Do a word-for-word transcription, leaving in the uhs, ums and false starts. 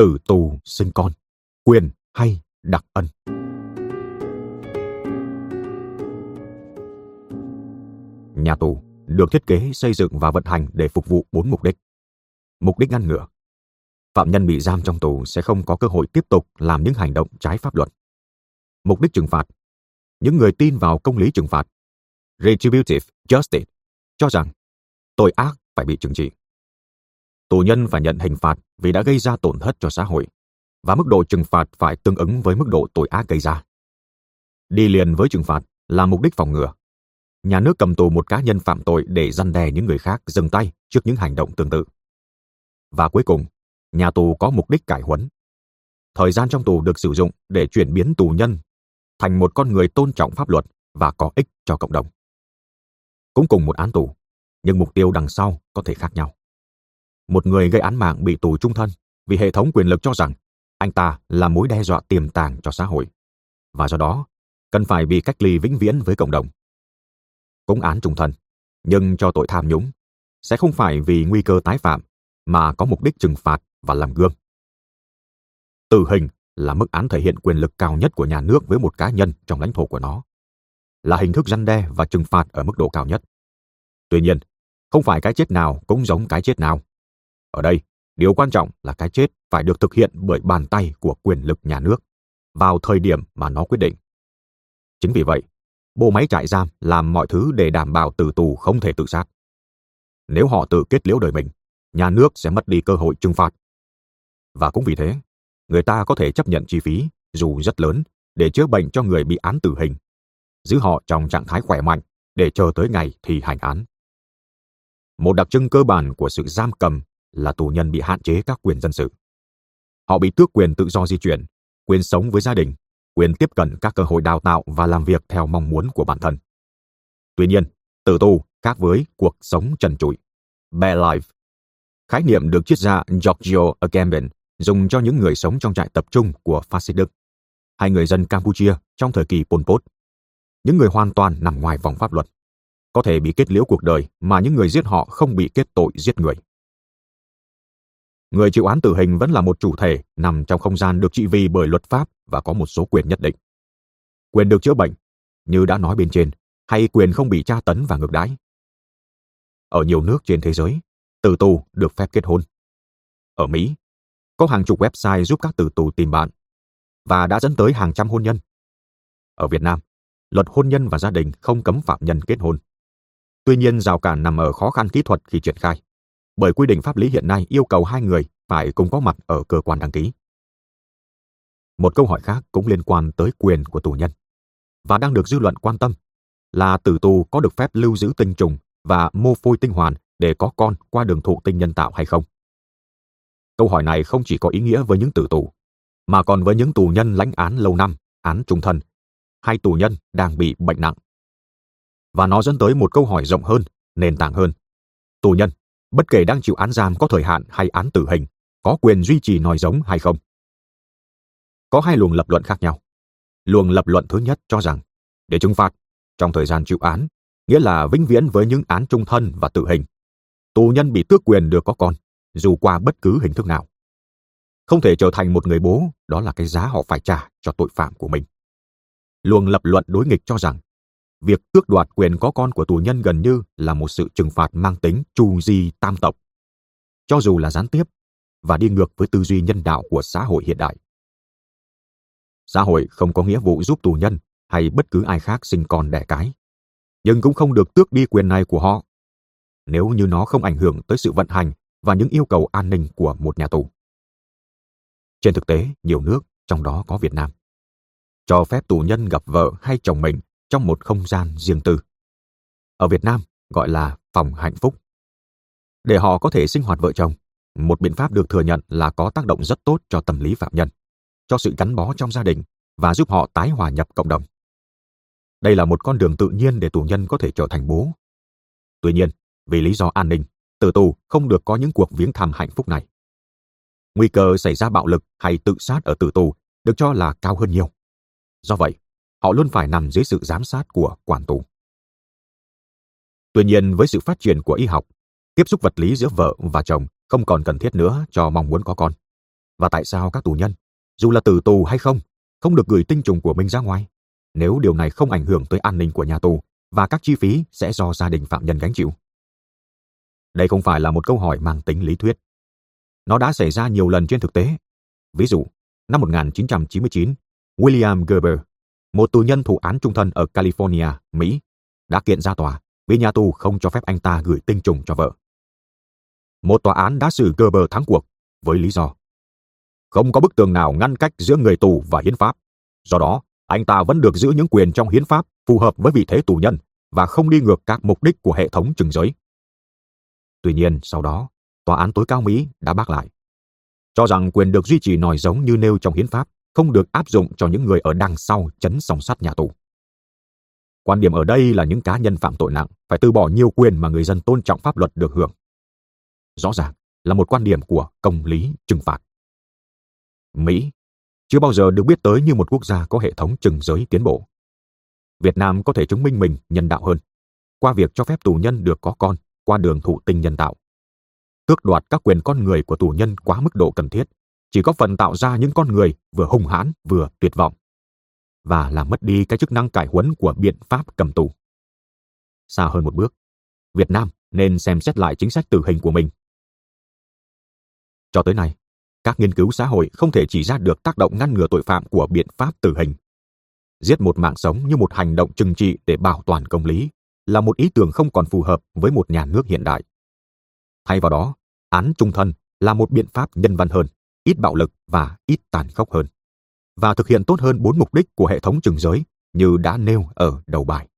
tử tù sinh con, quyền hay đặc ân. Nhà tù được thiết kế, xây dựng và vận hành để phục vụ bốn mục đích. Mục đích ngăn ngừa: phạm nhân bị giam trong tù sẽ không có cơ hội tiếp tục làm những hành động trái pháp luật. Mục đích trừng phạt: những người tin vào công lý trừng phạt, retributive justice, cho rằng tội ác phải bị trừng trị. Tù nhân phải nhận hình phạt vì đã gây ra tổn thất cho xã hội, và mức độ trừng phạt phải tương ứng với mức độ tội ác gây ra. Đi liền với trừng phạt là mục đích phòng ngừa: nhà nước cầm tù một cá nhân phạm tội để răn đe những người khác dừng tay trước những hành động tương tự. Và cuối cùng, nhà tù có mục đích cải huấn. Thời gian trong tù được sử dụng để chuyển biến tù nhân thành một con người tôn trọng pháp luật và có ích cho cộng đồng. Cũng cùng một án tù, nhưng mục tiêu đằng sau có thể khác nhau. Một người gây án mạng bị tù chung thân vì hệ thống quyền lực cho rằng anh ta là mối đe dọa tiềm tàng cho xã hội, và do đó cần phải bị cách ly vĩnh viễn với cộng đồng. Cũng án chung thân, nhưng cho tội tham nhũng, sẽ không phải vì nguy cơ tái phạm, mà có mục đích trừng phạt và làm gương. Tử hình là mức án thể hiện quyền lực cao nhất của nhà nước với một cá nhân trong lãnh thổ của nó, là hình thức răn đe và trừng phạt ở mức độ cao nhất. Tuy nhiên, không phải cái chết nào cũng giống cái chết nào. Ở đây, điều quan trọng là cái chết phải được thực hiện bởi bàn tay của quyền lực nhà nước vào thời điểm mà nó quyết định. Chính vì vậy, bộ máy trại giam làm mọi thứ để đảm bảo tử tù không thể tự sát. Nếu họ tự kết liễu đời mình, nhà nước sẽ mất đi cơ hội trừng phạt. Và cũng vì thế, người ta có thể chấp nhận chi phí, dù rất lớn, để chữa bệnh cho người bị án tử hình, giữ họ trong trạng thái khỏe mạnh để chờ tới ngày thi hành án. Một đặc trưng cơ bản của sự giam cầm là tù nhân bị hạn chế các quyền dân sự. Họ bị tước quyền tự do di chuyển, quyền sống với gia đình, quyền tiếp cận các cơ hội đào tạo và làm việc theo mong muốn của bản thân. Tuy nhiên, tử tù khác với cuộc sống trần trụi, bare life. Khái niệm được triết gia Giorgio Agamben dùng cho những người sống trong trại tập trung của phát xít Đức, hay người dân Campuchia trong thời kỳ Pol Pot. Những người hoàn toàn nằm ngoài vòng pháp luật, có thể bị kết liễu cuộc đời mà những người giết họ không bị kết tội giết người. Người chịu án tử hình vẫn là một chủ thể nằm trong không gian được trị vì bởi luật pháp và có một số quyền nhất định. Quyền được chữa bệnh, như đã nói bên trên, hay quyền không bị tra tấn và ngược đãi. Ở nhiều nước trên thế giới, tử tù được phép kết hôn. Ở Mỹ, có hàng chục website giúp các tử tù tìm bạn, và đã dẫn tới hàng trăm hôn nhân. Ở Việt Nam, luật hôn nhân và gia đình không cấm phạm nhân kết hôn. Tuy nhiên, rào cản nằm ở khó khăn kỹ thuật khi triển khai, bởi quy định pháp lý hiện nay yêu cầu hai người phải cùng có mặt ở cơ quan đăng ký. Một câu hỏi khác cũng liên quan tới quyền của tù nhân, và đang được dư luận quan tâm, là tử tù có được phép lưu giữ tinh trùng và mô phôi tinh hoàn để có con qua đường thụ tinh nhân tạo hay không? Câu hỏi này không chỉ có ý nghĩa với những tử tù, mà còn với những tù nhân lãnh án lâu năm, án chung thân, hay tù nhân đang bị bệnh nặng. Và nó dẫn tới một câu hỏi rộng hơn, nền tảng hơn. Tù nhân, bất kể đang chịu án giam có thời hạn hay án tử hình, có quyền duy trì nòi giống hay không? Có hai luồng lập luận khác nhau. Luồng lập luận thứ nhất cho rằng, để trừng phạt trong thời gian chịu án, nghĩa là vĩnh viễn với những án chung thân và tử hình, tù nhân bị tước quyền được có con, dù qua bất cứ hình thức nào. Không thể trở thành một người bố, đó là cái giá họ phải trả cho tội phạm của mình. Luồng lập luận đối nghịch cho rằng, việc tước đoạt quyền có con của tù nhân gần như là một sự trừng phạt mang tính chu di tam tộc, cho dù là gián tiếp, và đi ngược với tư duy nhân đạo của xã hội hiện đại. Xã hội không có nghĩa vụ giúp tù nhân hay bất cứ ai khác sinh con đẻ cái, nhưng cũng không được tước đi quyền này của họ, nếu như nó không ảnh hưởng tới sự vận hành và những yêu cầu an ninh của một nhà tù. Trên thực tế, nhiều nước, trong đó có Việt Nam, cho phép tù nhân gặp vợ hay chồng mình trong một không gian riêng tư. Ở Việt Nam, gọi là phòng hạnh phúc. Để họ có thể sinh hoạt vợ chồng, một biện pháp được thừa nhận là có tác động rất tốt cho tâm lý phạm nhân, cho sự gắn bó trong gia đình và giúp họ tái hòa nhập cộng đồng. Đây là một con đường tự nhiên để tù nhân có thể trở thành bố. Tuy nhiên, vì lý do an ninh, tử tù không được có những cuộc viếng thăm hạnh phúc này. Nguy cơ xảy ra bạo lực hay tự sát ở tử tù được cho là cao hơn nhiều. Do vậy, họ luôn phải nằm dưới sự giám sát của quản tù. Tuy nhiên, với sự phát triển của y học, tiếp xúc vật lý giữa vợ và chồng không còn cần thiết nữa cho mong muốn có con. Và tại sao các tù nhân, dù là tử tù hay không, không được gửi tinh trùng của mình ra ngoài, nếu điều này không ảnh hưởng tới an ninh của nhà tù và các chi phí sẽ do gia đình phạm nhân gánh chịu? Đây không phải là một câu hỏi mang tính lý thuyết. Nó đã xảy ra nhiều lần trên thực tế. Ví dụ, năm một nghìn chín trăm chín mươi chín, William Gerber, một tù nhân thụ án trung thân ở California, Mỹ, đã kiện ra tòa vì nhà tù không cho phép anh ta gửi tinh trùng cho vợ. Một tòa án đã xử Gerber thắng cuộc với lý do không có bức tường nào ngăn cách giữa người tù và hiến pháp. Do đó, anh ta vẫn được giữ những quyền trong hiến pháp phù hợp với vị thế tù nhân và không đi ngược các mục đích của hệ thống trừng giới. Tuy nhiên, sau đó, tòa án tối cao Mỹ đã bác lại, cho rằng quyền được duy trì nòi giống như nêu trong hiến pháp không được áp dụng cho những người ở đằng sau chấn song sắt nhà tù. Quan điểm ở đây là những cá nhân phạm tội nặng phải từ bỏ nhiều quyền mà người dân tôn trọng pháp luật được hưởng. Rõ ràng là một quan điểm của công lý trừng phạt. Mỹ chưa bao giờ được biết tới như một quốc gia có hệ thống trừng giới tiến bộ. Việt Nam có thể chứng minh mình nhân đạo hơn qua việc cho phép tù nhân được có con qua đường thụ tinh nhân tạo. Tước đoạt các quyền con người của tù nhân quá mức độ cần thiết chỉ có phần tạo ra những con người vừa hung hãn vừa tuyệt vọng và làm mất đi cái chức năng cải huấn của biện pháp cầm tù. Xa hơn một bước, Việt Nam nên xem xét lại chính sách tử hình của mình. Cho tới nay, các nghiên cứu xã hội không thể chỉ ra được tác động ngăn ngừa tội phạm của biện pháp tử hình. Giết một mạng sống như một hành động trừng trị để bảo toàn công lý là một ý tưởng không còn phù hợp với một nhà nước hiện đại. Thay vào đó, án chung thân là một biện pháp nhân văn hơn, ít bạo lực và ít tàn khốc hơn, và thực hiện tốt hơn bốn mục đích của hệ thống trừng giới như đã nêu ở đầu bài.